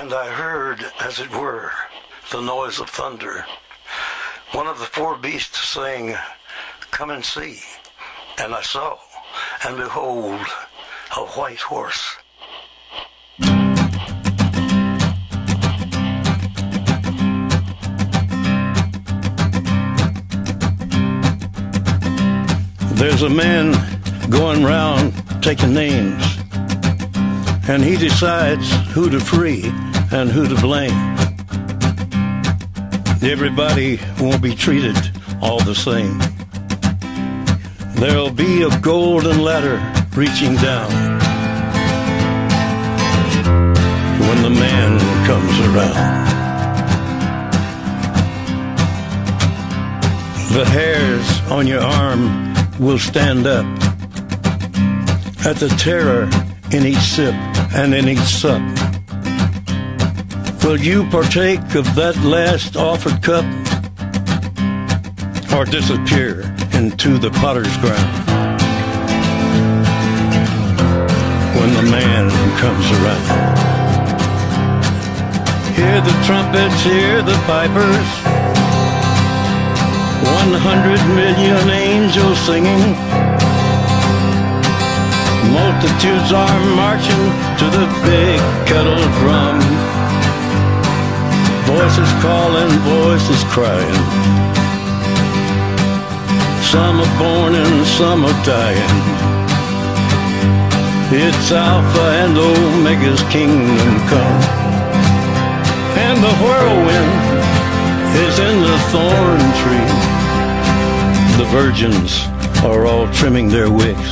And I heard, as it were, the noise of thunder. One of the four beasts saying, "Come and see." And I saw, and behold, a white horse. There's a man going round taking names, and he decides who to free and who to blame. Everybody won't be treated all the same. There'll be a golden ladder reaching down when the man comes around. The hairs on your arm will stand up at the terror in each sip and in each sup. Will you partake of that last offered cup, or disappear into the potter's ground when the man comes around? Hear the trumpets, hear the pipers, 100 million angels singing. Multitudes are marching to the big kettle drum. Voices calling, voices crying. Some are born and some are dying. It's Alpha and Omega's kingdom come. And the whirlwind is in the thorn tree. The virgins are all trimming their wicks.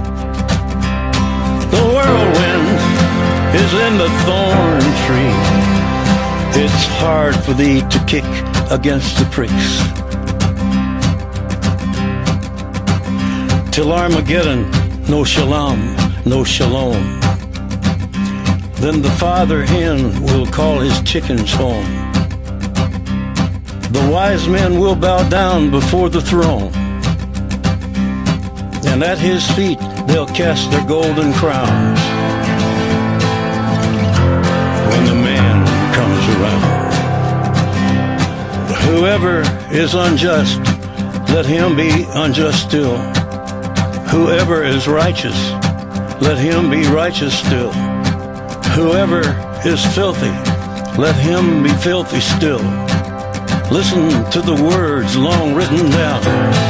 The whirlwind is in the thorn tree. It's hard for thee to kick against the pricks. Till Armageddon, no shalom, no shalom. Then the father hen will call his chickens home. The wise men will bow down before the throne, and at his feet they'll cast their golden crowns when the man comes around. Whoever is unjust, let him be unjust still. Whoever is righteous, let him be righteous still. Whoever is filthy, let him be filthy still. Listen to the words long written down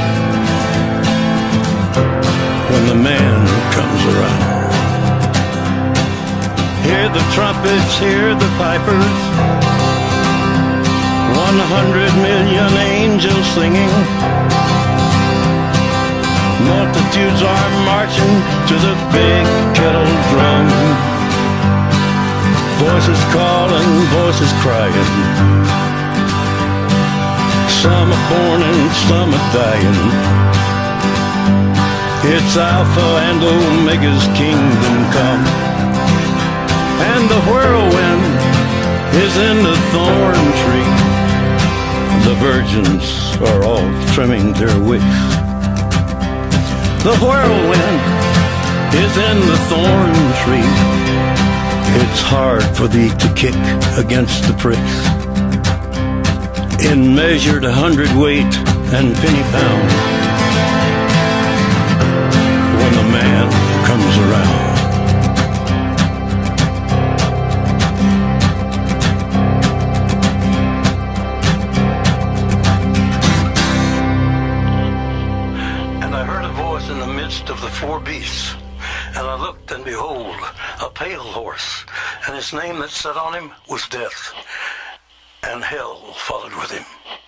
when the man comes around. Hear the trumpets, hear the pipers, 100 million angels singing. Multitudes are marching to the big kettle drum. Voices calling, voices crying. Some are born and some are dying. It's Alpha and Omega's kingdom come. And the whirlwind is in the thorn tree. The virgins are all trimming their wicks. The whirlwind is in the thorn tree. It's hard for thee to kick against the pricks. In measured 100-weight and penny pound when the man comes around. And I heard a voice in the midst of the four beasts, and I looked, and behold, a pale horse, and his name that sat on him was Death, and hell followed with him.